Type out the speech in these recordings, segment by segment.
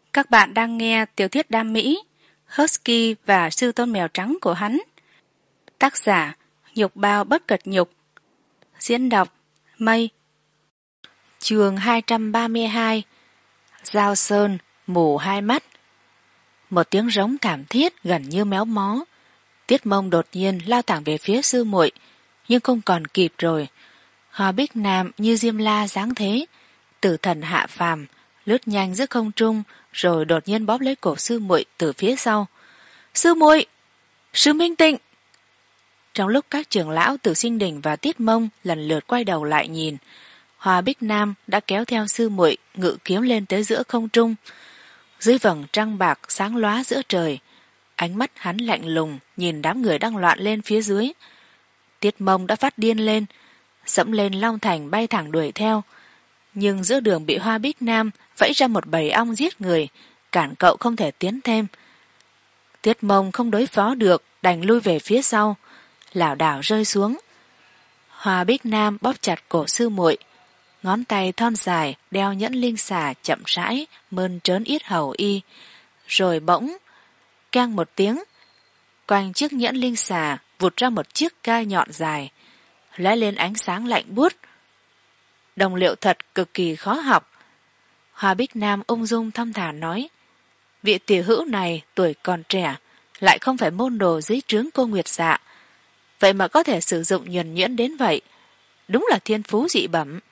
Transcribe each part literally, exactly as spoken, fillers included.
Các bạn đang nghe tiểu thuyết đam mỹ Husky và sư tôn mèo trắng của hắn. Tác giả Nhục Bao Bất Cật Nhục. Diễn đọc Mây. Chương hai trăm ba mươi hai. Giao Sơn mù hai mắt. Một tiếng rống thảm thiết gần như méo mó. Tiết Mông đột nhiên lao thẳng về phía sư muội, nhưng không còn kịp rồi. Hoa Bích Nam như diêm la dáng thế, tử thần hạ phàm, lướt nhanh giữa không trung, rồi đột nhiên bóp lấy cổ sư muội từ phía sau. Sư muội, sư Minh Tịnh! Trong lúc các trưởng lão Tử Sinh Đình và Tiết Mông lần lượt quay đầu lại nhìn, Hoa Bích Nam đã kéo theo sư muội ngự kiếm lên tới giữa không trung. Dưới vầng trăng bạc sáng lóa giữa trời, ánh mắt hắn lạnh lùng nhìn đám người đang loạn lên phía dưới. Tiết Mông đã phát điên lên, dẫm lên Long Thành bay thẳng đuổi theo, nhưng giữa đường bị Hoa Bích Nam vẫy ra một bầy ong giết người, cản cậu không thể tiến thêm. Tiết Mông không đối phó được, đành lui về phía sau, lảo đảo rơi xuống. Hoa Bích Nam bóp chặt cổ sư muội, ngón tay thon dài đeo nhẫn linh xà chậm rãi mơn trớn yết hầu y, rồi bỗng keng một tiếng, quanh chiếc nhẫn linh xà vụt ra một chiếc gai nhọn dài, lóe lên ánh sáng lạnh buốt. Đồng liệu thật cực kỳ khó học. Hoa Bích Nam ung dung thong thả nói, vị tiểu hữu này tuổi còn trẻ, lại không phải môn đồ dưới trướng cô Nguyệt Dạ, vậy mà có thể sử dụng nhuần nhuyễn đến vậy, đúng là thiên phú dị bẩm.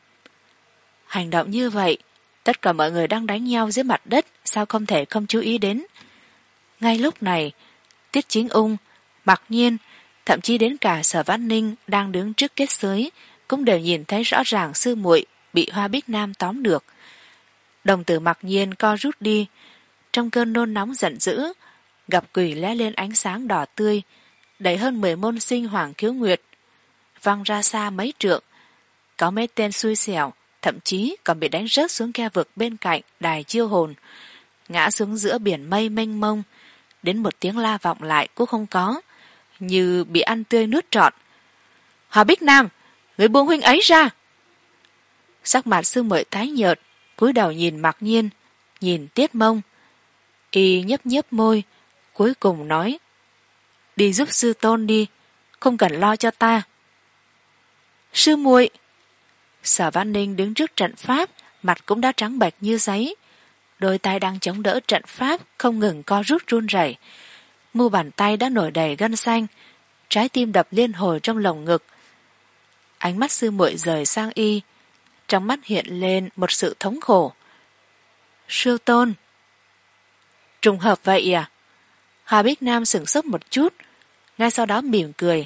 Hành động như vậy, tất cả mọi người đang đánh nhau dưới mặt đất sao không thể không chú ý đến. Ngay lúc này, Tiết Chính Ung, Mặc Nhiên, thậm chí đến cả Sở Văn Ninh đang đứng trước kết giới cũng đều nhìn thấy rõ ràng sư muội bị Hoa Bích Nam tóm được. Đồng tử Mặc Nhiên co rút đi, trong cơn nôn nóng giận dữ, gặp quỷ lóe lên ánh sáng đỏ tươi, đẩy hơn mười môn sinh Hoàng Khiếu Nguyệt văng ra xa mấy trượng. Có mấy tên xui xẻo thậm chí còn bị đánh rớt xuống khe vực bên cạnh đài chiêu hồn, ngã xuống giữa biển mây mênh mông, đến một tiếng la vọng lại cũng không có, như bị ăn tươi nuốt trọn. Hoa Bích Nam, người buông huynh ấy ra! Sắc mặt sư muội tái nhợt, cúi đầu nhìn Mặc Nhiên, nhìn Tiết Mông. Y nhấp nhấp môi, cuối cùng nói, đi giúp sư tôn đi, không cần lo cho ta. Sư muội! Sở Văn Ninh đứng trước trận pháp, mặt cũng đã trắng bệch như giấy, đôi tay đang chống đỡ trận pháp không ngừng co rút run rẩy, mu bàn tay đã nổi đầy gân xanh, trái tim đập liên hồi trong lồng ngực. Ánh mắt sư muội rời sang y, trong mắt hiện lên một sự thống khổ. Sư tôn! Trùng hợp vậy à? Hoa Bích Nam sửng sốt một chút, ngay sau đó mỉm cười.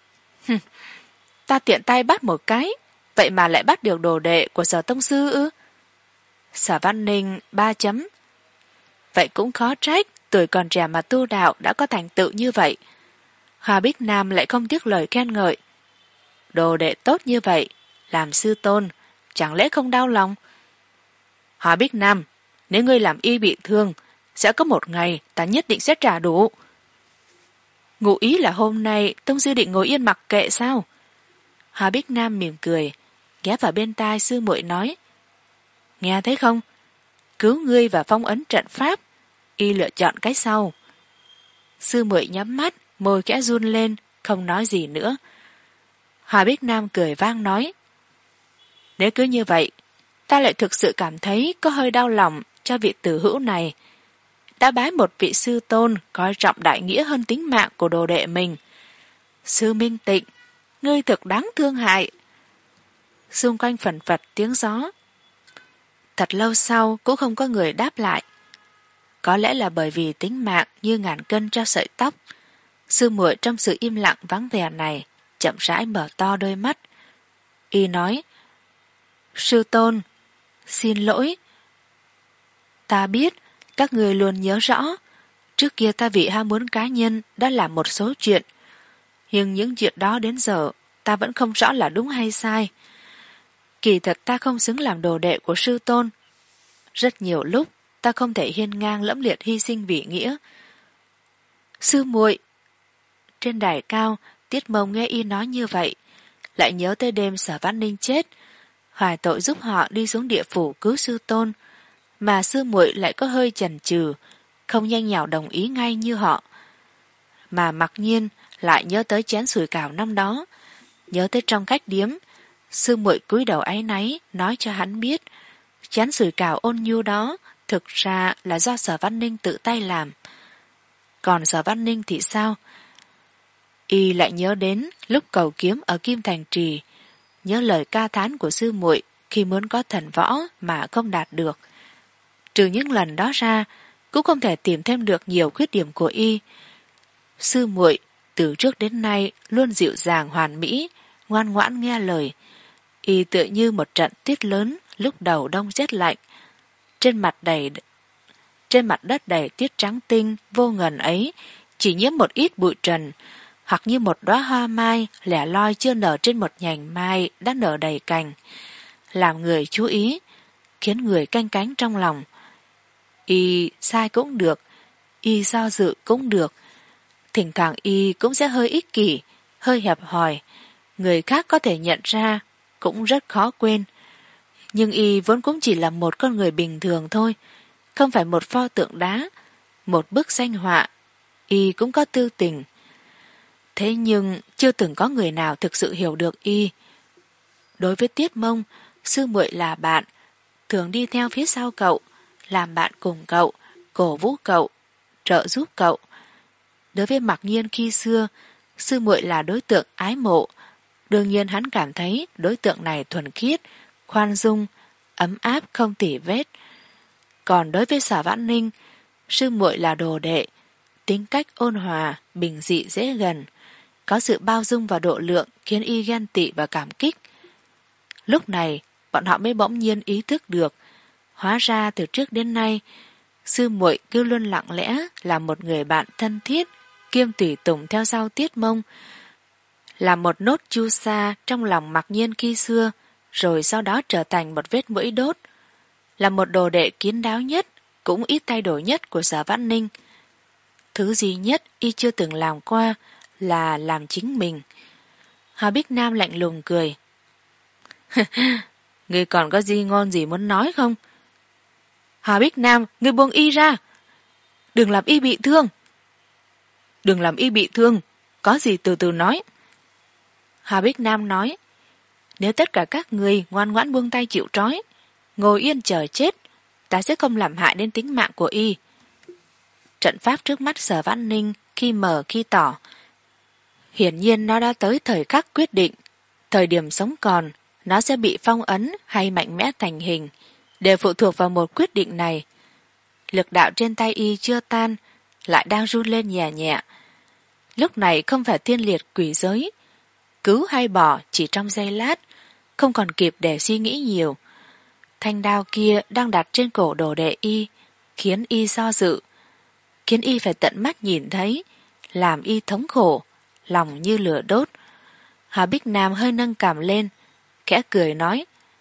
Ta tiện tay bắt một cái, vậy mà lại bắt được đồ đệ của Sở tông sư ư? Sở Văn Ninh ba chấm. Vậy cũng khó trách, tuổi còn trẻ mà tu đạo đã có thành tựu như vậy. Hoa Bích Nam lại không tiếc lời khen ngợi. Đồ đệ tốt như vậy, làm sư tôn, chẳng lẽ không đau lòng? Hoa Bích Nam, nếu ngươi làm y bị thương, sẽ có một ngày ta nhất định sẽ trả đủ. Ngụ ý là hôm nay tông sư định ngồi yên mặc kệ sao? Hoa Bích Nam mỉm cười, ghé vào bên tai sư muội nói, nghe thấy không? Cứu ngươi và phong ấn trận pháp, y lựa chọn cái sau. Sư muội nhắm mắt, môi khẽ run lên, không nói gì nữa. Hoa Bích Nam cười vang nói, nếu cứ như vậy, ta lại thực sự cảm thấy có hơi đau lòng cho vị tử hữu này. Đã bái một vị sư tôn coi trọng đại nghĩa hơn tính mạng của đồ đệ mình. Sư Minh Tịnh, ngươi thực đáng thương hại. Xung quanh phần phật tiếng gió. Thật lâu sau cũng không có người đáp lại. Có lẽ là bởi vì tính mạng như ngàn cân cho sợi tóc. Sư muội trong sự im lặng vắng vẻ này chậm rãi mở to đôi mắt. Y nói, sư tôn, xin lỗi. Ta biết các người luôn nhớ rõ, trước kia ta vì ham muốn cá nhân đã làm một số chuyện, nhưng những chuyện đó đến giờ ta vẫn không rõ là đúng hay sai. Kỳ thật ta không xứng làm đồ đệ của sư tôn. Rất nhiều lúc ta không thể hiên ngang lẫm liệt hy sinh vì nghĩa. Sư muội! Trên đài cao, Tiết Mông nghe y nói như vậy, lại nhớ tới đêm Sở Văn Ninh chết, hoài tội giúp họ đi xuống địa phủ cứu sư tôn, mà sư muội lại có hơi chần chừ, không nhanh nhảu đồng ý ngay như họ. Mà mặc nhiên lại nhớ tới chén sủi cảo năm đó, nhớ tới trong khách điếm, sư muội cúi đầu áy náy nói cho hắn biết chén sủi cảo ôn nhu đó thực ra là do Sở Văn Ninh tự tay làm. Còn Sở Văn Ninh thì sao? Y lại nhớ đến lúc cầu kiếm ở Kim Thành Trì, nhớ lời ca thán của sư muội khi muốn có thần võ mà không đạt được. Trừ những lần đó ra, cũng không thể tìm thêm được nhiều khuyết điểm của Y. Sư muội từ trước đến nay luôn dịu dàng hoàn mỹ, ngoan ngoãn nghe lời. Y tựa như một trận tuyết lớn lúc đầu đông rét lạnh. Trên mặt đầy trên mặt đất đầy tuyết trắng tinh vô ngần ấy chỉ nhiễm một ít bụi trần, hoặc như một đóa hoa mai lẻ loi chưa nở trên một nhành mai đã nở đầy cành, làm người chú ý, khiến người canh cánh trong lòng. Y sai cũng được, Y do dự cũng được, thỉnh thoảng Y cũng sẽ hơi ích kỷ, hơi hẹp hòi, người khác có thể nhận ra, cũng rất khó quên. Nhưng Y vốn cũng chỉ là một con người bình thường thôi, không phải một pho tượng đá, một bức danh họa. Y cũng có tư tình. Thế nhưng chưa từng có người nào thực sự hiểu được Y. Đối với Tiết Mông, sư muội là bạn, thường đi theo phía sau cậu, làm bạn cùng cậu, cổ vũ cậu, trợ giúp cậu. Đối với Mặc Nhiên khi xưa, sư muội là đối tượng ái mộ. Đương nhiên hắn cảm thấy đối tượng này thuần khiết, khoan dung, ấm áp không tỉ vết. Còn đối với Sở Vãn Ninh, sư muội là đồ đệ, tính cách ôn hòa, bình dị dễ gần, có sự bao dung và độ lượng khiến Y ghen tị và cảm kích. Lúc này, bọn họ mới bỗng nhiên ý thức được, hóa ra từ trước đến nay, sư muội cứ luôn lặng lẽ là một người bạn thân thiết, kiêm tùy tùng theo sau Tiết Mông, là một nốt chu sa trong lòng Mặc Nhiên khi xưa, rồi sau đó trở thành một vết mũi đốt, là một đồ đệ kín đáo nhất, cũng ít thay đổi nhất của Sở Vãn Ninh. Thứ duy nhất Y chưa từng làm qua là làm chính mình. Hà Bích Nam lạnh lùng cười. Ngươi còn có gì ngon gì muốn nói không? Hà Bích Nam, ngươi buông Y ra. Đừng làm Y bị thương. Đừng làm Y bị thương, có gì từ từ nói. Hà Bích Nam nói, nếu tất cả các ngươi ngoan ngoãn buông tay chịu trói, ngồi yên chờ chết, ta sẽ không làm hại đến tính mạng của Y. Trận pháp trước mắt Sở Vãn Ninh khi mờ khi tỏ. Hiển nhiên nó đã tới thời khắc quyết định. Thời điểm sống còn, nó sẽ bị phong ấn hay mạnh mẽ thành hình, đều phụ thuộc vào một quyết định này. Lực đạo trên tay Y chưa tan, lại đang run lên nhẹ nhẹ. Lúc này không phải thiên liệt quỷ giới, cứu hay bỏ chỉ trong giây lát, không còn kịp để suy nghĩ nhiều. Thanh đao kia đang đặt trên cổ đồ đệ Y, khiến Y do dự, khiến Y phải tận mắt nhìn thấy, làm Y thống khổ, lòng như lửa đốt. Hà Bích Nam hơi nâng cằm lên, khẽ cười nói,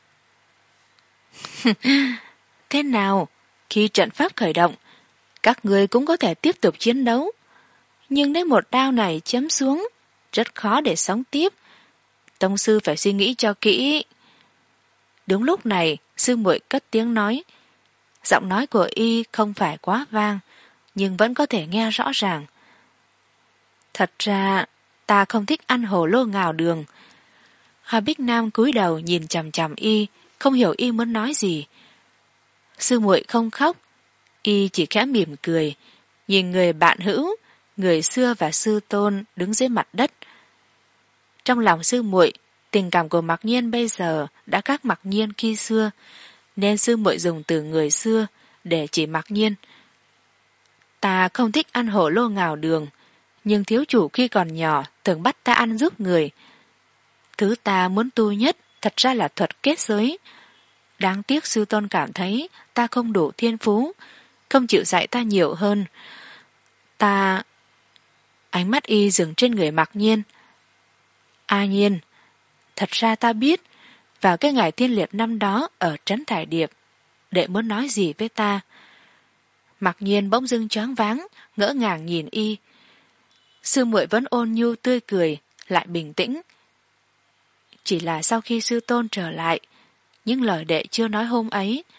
thế nào, khi trận pháp khởi động, các người cũng có thể tiếp tục chiến đấu, nhưng nếu một đao này chém xuống, rất khó để sống tiếp. Tông sư phải suy nghĩ cho kỹ. Đúng lúc này, sư muội cất tiếng nói. Giọng nói của Y không phải quá vang, nhưng vẫn có thể nghe rõ ràng. Thật ra, ta không thích ăn hồ lô ngào đường. Hà Bích Nam cúi đầu nhìn chằm chằm Y, không hiểu Y muốn nói gì. Sư muội không khóc, Y chỉ khẽ mỉm cười, nhìn người bạn hữu, người xưa và sư tôn đứng dưới mặt đất. Trong lòng sư muội, tình cảm của Mặc Nhiên bây giờ đã khác Mặc Nhiên khi xưa, nên sư muội dùng từ người xưa để chỉ Mặc Nhiên. Ta không thích ăn hổ lô ngào đường, nhưng thiếu chủ khi còn nhỏ thường bắt ta ăn giúp người. Thứ ta muốn tu nhất thật ra là thuật kết giới. Đáng tiếc sư tôn cảm thấy ta không đủ thiên phú, không chịu dạy ta nhiều hơn. Ta... Ánh mắt Y dừng trên người Mặc Nhiên. A Nhiên, thật ra ta biết, vào cái ngày thiên liệt năm đó ở trấn Thải Điệp, đệ muốn nói gì với ta. Mặc Nhiên bỗng dưng choáng váng, ngỡ ngàng nhìn Y. Sư muội vẫn ôn nhu tươi cười, lại bình tĩnh. Chỉ là sau khi sư tôn trở lại, những lời đệ chưa nói hôm ấy,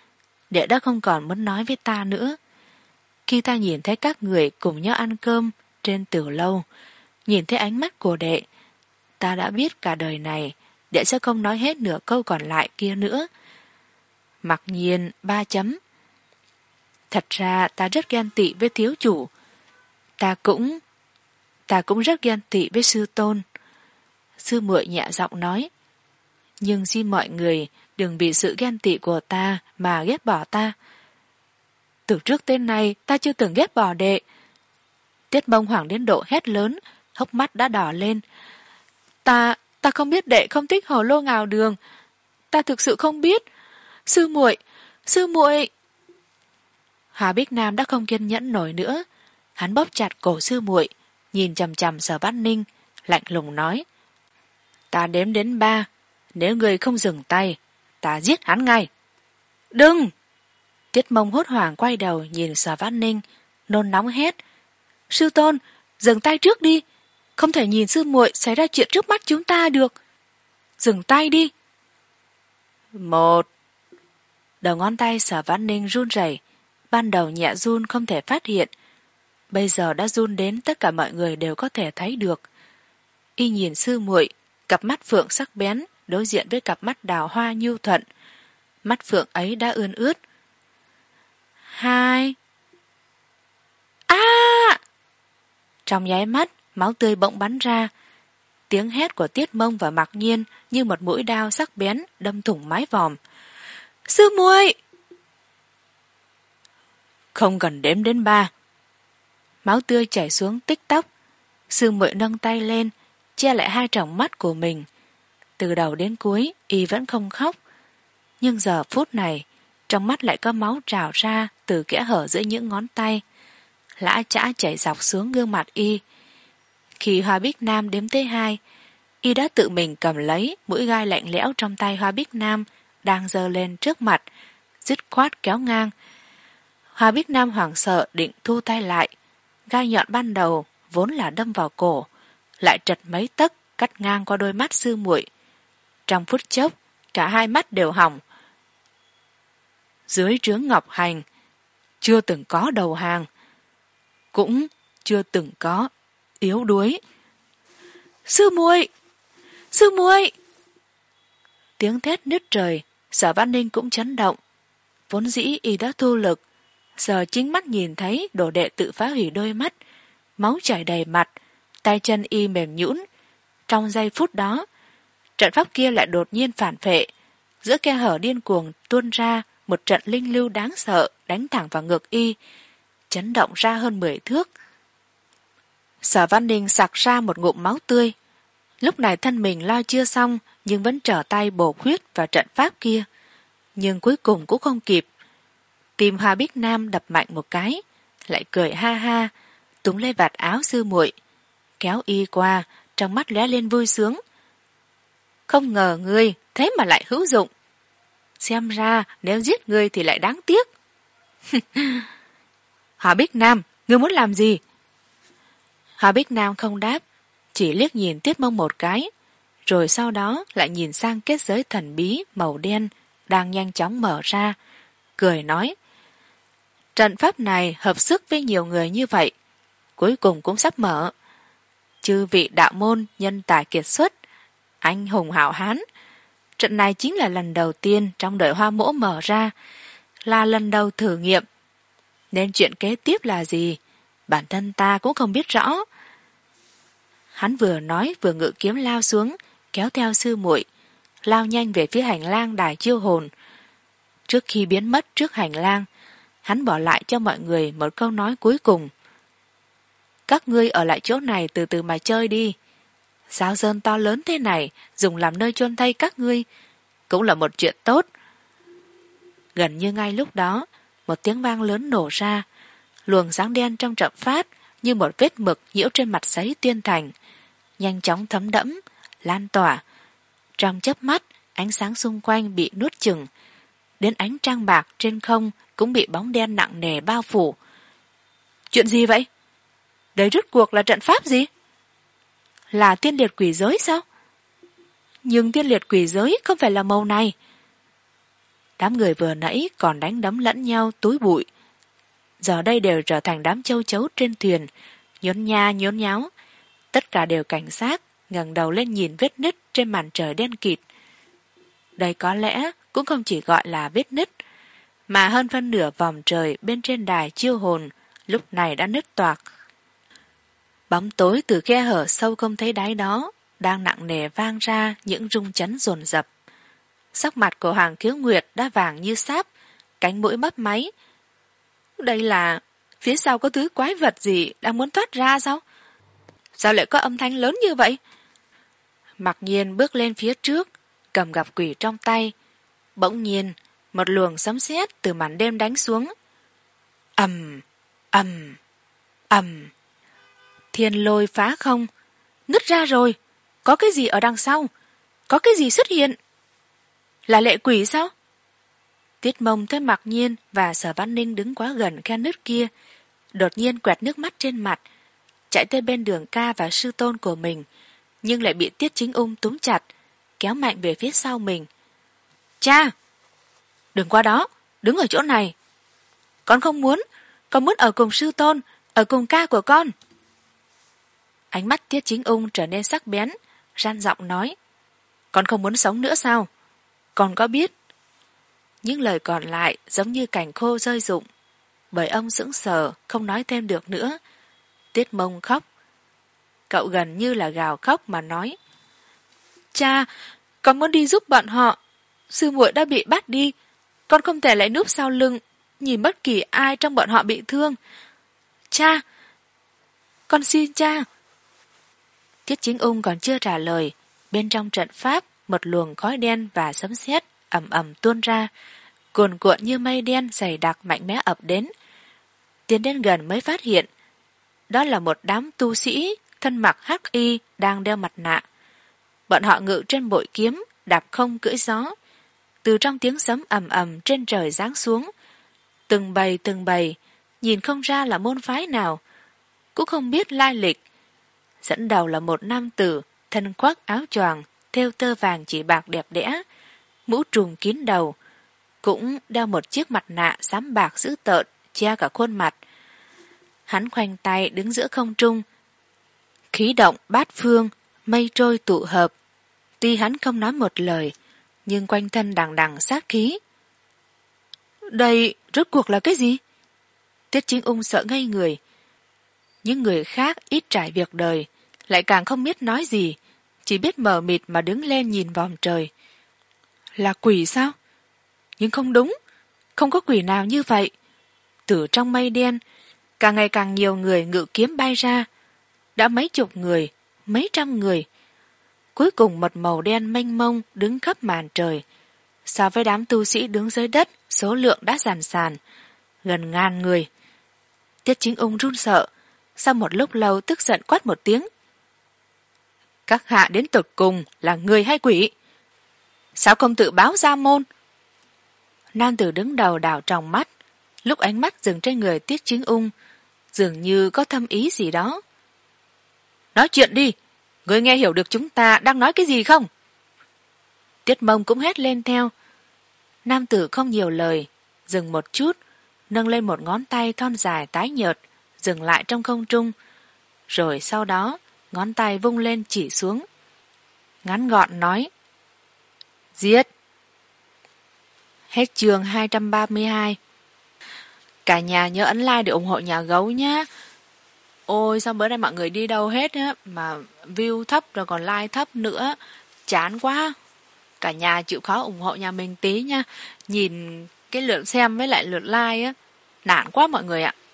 đệ đã không còn muốn nói với ta nữa. Khi ta nhìn thấy các người cùng nhau ăn cơm trên từ lâu, nhìn thấy ánh mắt của đệ, ta đã biết cả đời này đệ sẽ không nói hết nửa câu còn lại kia nữa. Mặc nhiên ba chấm. Thật ra ta rất ghen tị với thiếu chủ. Ta cũng... Ta cũng rất ghen tị với sư tôn. Sư muội nhẹ giọng nói. Nhưng xin mọi người đừng vì sự ghen tị của ta mà ghét bỏ ta. Từ trước tới nay ta chưa từng ghét bỏ đệ. Tiết Mông hoảng đến độ hét lớn, hốc mắt đã đỏ lên. Ta, ta không biết đệ không thích hồ lô ngào đường. Ta thực sự không biết. Sư muội, sư muội. Hà Bích Nam đã không kiên nhẫn nổi nữa. Hắn bóp chặt cổ sư muội, nhìn chằm chằm Sở Bát Ninh, lạnh lùng nói. Ta đếm đến ba, nếu người không dừng tay, ta giết hắn ngay. Đừng! Tiết Mông hốt hoảng quay đầu nhìn Sở Bát Ninh, nôn nóng hét. Sư tôn, dừng tay trước đi. Không thể nhìn sư muội xảy ra chuyện trước mắt chúng ta được. Dừng tay đi. Một. Đầu ngón tay Sở Bát Ninh run rẩy. Ban đầu nhẹ run không thể phát hiện. Bây giờ đã run đến tất cả mọi người đều có thể thấy được. Y nhìn sư muội, cặp mắt phượng sắc bén đối diện với cặp mắt đào hoa nhu thuận. Mắt phượng ấy đã ươn ướt. Hai. A! Trong nháy mắt, máu tươi bỗng bắn ra. Tiếng hét của Tiết Mông và Mặc Nhiên như một mũi đao sắc bén đâm thủng mái vòm. Sư muội! Không cần đếm đến ba. Máu tươi chảy xuống tích tóc. Sư muội nâng tay lên, che lại hai tròng mắt của mình. Từ đầu đến cuối, y vẫn không khóc. Nhưng giờ phút này, trong mắt lại có máu trào ra từ kẽ hở giữa những ngón tay. Lã chã chảy dọc xuống gương mặt y. Khi Hoa Bích Nam đếm tới hai, y đã tự mình cầm lấy mũi gai lạnh lẽo trong tay Hoa Bích Nam đang giơ lên trước mặt, dứt khoát kéo ngang. Hoa Bích Nam hoảng sợ định thu tay lại. Gai nhọn ban đầu vốn là đâm vào cổ, lại trật mấy tấc cắt ngang qua đôi mắt sư muội. Trong phút chốc, cả hai mắt đều hỏng. Dưới trướng Ngọc Hành, chưa từng có đầu hàng, cũng chưa từng có yếu đuối. Sư muội! Sư muội! Tiếng thét nứt trời, Sở Văn Ninh cũng chấn động. Vốn dĩ y đã thu lực, giờ chính mắt nhìn thấy đồ đệ tự phá hủy đôi mắt, máu chảy đầy mặt, tay chân y mềm nhũn. Trong giây phút đó, trận pháp kia lại đột nhiên phản phệ, giữa khe hở điên cuồng tuôn ra một trận linh lưu đáng sợ đánh thẳng vào ngực y, chấn động ra hơn mười thước. Sở Văn Ninh sặc ra một ngụm máu tươi. Lúc này thân mình lo chưa xong, nhưng vẫn trở tay bổ khuyết vào trận pháp kia. Nhưng cuối cùng cũng không kịp. Tim Hoa Bích Nam đập mạnh một cái, lại cười ha ha, túm lấy vạt áo sư muội, kéo y qua, trong mắt lóe lên vui sướng. Không ngờ ngươi thế mà lại hữu dụng. Xem ra nếu giết ngươi thì lại đáng tiếc. Hoa Bích Nam, ngươi muốn làm gì? Hoa Bích Nam không đáp, chỉ liếc nhìn Tiết Mông một cái, rồi sau đó lại nhìn sang kết giới thần bí màu đen đang nhanh chóng mở ra, cười nói. Trận pháp này hợp sức với nhiều người như vậy, cuối cùng cũng sắp mở. Chư vị đạo môn nhân tài kiệt xuất, anh hùng hảo hán. Trận này chính là lần đầu tiên trong đời Hoa Mỗ mở ra, là lần đầu thử nghiệm. Nên chuyện kế tiếp là gì, bản thân ta cũng không biết rõ. Hắn vừa nói vừa ngự kiếm lao xuống, kéo theo sư muội, lao nhanh về phía hành lang đài chiêu hồn. Trước khi biến mất trước hành lang, hắn bỏ lại cho mọi người một câu nói cuối cùng. Các ngươi ở lại chỗ này từ từ mà chơi đi. Giáo sơn to lớn thế này dùng làm nơi chôn thây các ngươi cũng là một chuyện tốt. Gần như ngay lúc đó, một tiếng vang lớn nổ ra, luồng sáng đen trong trận pháp như một vết mực nhiễu trên mặt giấy tuyên thành, nhanh chóng thấm đẫm, lan tỏa. Trong chớp mắt, ánh sáng xung quanh bị nuốt chửng, đến ánh trăng bạc trên không cũng bị bóng đen nặng nề bao phủ. Chuyện gì vậy? Đấy rốt cuộc là trận pháp gì? Là tiên liệt quỷ giới sao? Nhưng tiên liệt quỷ giới không phải là màu này. Đám người vừa nãy còn đánh đấm lẫn nhau túi bụi, giờ đây đều trở thành đám châu chấu trên thuyền, nhốn nha nhốn nháo. Tất cả đều cảnh giác, ngẩng đầu lên nhìn vết nứt trên màn trời đen kịt. Đây có lẽ cũng không chỉ gọi là vết nứt, mà hơn phân nửa vòng trời bên trên đài chiêu hồn lúc này đã nứt toạc. Bóng tối từ khe hở sâu không thấy đáy đó đang nặng nề vang ra những rung chấn dồn dập. Sắc mặt của Hoàng Khiếu Nguyệt đã vàng như sáp, cánh mũi mấp máy. Đây là phía sau có thứ quái vật gì đang muốn thoát ra sao? Sao lại có âm thanh lớn như vậy? Mặc Nhiên bước lên phía trước, cầm gặp quỷ trong tay. Bỗng nhiên, một luồng sấm sét từ màn đêm đánh xuống. Ầm, ầm, ầm. Thiên lôi phá không, nứt ra rồi. Có cái gì ở đằng sau? Có cái gì xuất hiện? Là lệ quỷ sao? Tiết Mông thấy Mặc Nhiên và Sở Văn Ninh đứng quá gần khe nứt kia, đột nhiên quẹt nước mắt trên mặt, chạy tới bên Đường Ca và sư tôn của mình, nhưng lại bị Tiết Chính Ung túm chặt, kéo mạnh về phía sau mình. Cha! Đừng qua đó, đứng ở chỗ này. Con không muốn, con muốn ở cùng sư tôn, ở cùng ca của con. Ánh mắt Tiết Chính Ung trở nên sắc bén, ran giọng nói. Con không muốn sống nữa sao? Con có biết? Những lời còn lại giống như cành khô rơi rụng, bởi ông sững sờ không nói thêm được nữa. Tiết Mông khóc. Cậu gần như là gào khóc mà nói. Cha, con muốn đi giúp bọn họ. Sư muội đã bị bắt đi. Con không thể lại núp sau lưng, nhìn bất kỳ ai trong bọn họ bị thương. Cha! Con xin cha! Tiết Chính Ung còn chưa trả lời. Bên trong trận pháp, một luồng khói đen và sấm sét ầm ầm tuôn ra, cuồn cuộn như mây đen dày đặc mạnh mẽ ập đến. Tiến đến gần mới phát hiện, đó là một đám tu sĩ thân mặc hắc y đang đeo mặt nạ. Bọn họ ngự trên bội kiếm, đạp không cưỡi gió. Từ trong tiếng sấm ầm ầm trên trời giáng xuống, từng bầy từng bầy, nhìn không ra là môn phái nào, cũng không biết lai lịch. Dẫn đầu là một nam tử, thân khoác áo choàng, thêu tơ vàng chỉ bạc đẹp đẽ, mũ trùm kín đầu, cũng đeo một chiếc mặt nạ xám bạc dữ tợn, che cả khuôn mặt. Hắn khoanh tay đứng giữa không trung, khí động bát phương, mây trôi tụ hợp. Tuy hắn không nói một lời, nhưng quanh thân đằng đằng sát khí. Đây rốt cuộc là cái gì? Tiết Chính Ung sợ ngây người. Những người khác ít trải việc đời, lại càng không biết nói gì, chỉ biết mờ mịt mà đứng lên nhìn vòm trời. Là quỷ sao? Nhưng không đúng, không có quỷ nào như vậy. Từ trong mây đen, càng ngày càng nhiều người ngự kiếm bay ra. Đã mấy chục người, mấy trăm người. Cuối cùng một màu đen mênh mông đứng khắp màn trời. So với đám tu sĩ đứng dưới đất, số lượng đã giàn sàn, gần ngàn người. Tiết Chính Ung run sợ, sau một lúc lâu tức giận quát một tiếng. Các hạ đến tột cùng là người hay quỷ? Sao không tự báo ra môn? Nam tử đứng đầu đảo tròng mắt, lúc ánh mắt dừng trên người Tiết Chính Ung, dường như có thâm ý gì đó. Nói chuyện đi, người nghe hiểu được chúng ta đang nói cái gì không? Tiết Mông cũng hét lên theo. Nam tử không nhiều lời, dừng một chút, nâng lên một ngón tay thon dài tái nhợt, dừng lại trong không trung, rồi sau đó ngón tay vung lên chỉ xuống. Ngắn gọn nói. Giết! Hết chương hai trăm ba mươi hai. Cả nhà nhớ ấn like để ủng hộ nhà gấu nhé. Ôi sao bữa nay mọi người đi đâu hết á, mà view thấp rồi còn like thấp nữa. Chán quá. Cả nhà chịu khó ủng hộ nhà mình tí nha. Nhìn cái lượt xem với lại lượt like á, nản quá mọi người ạ.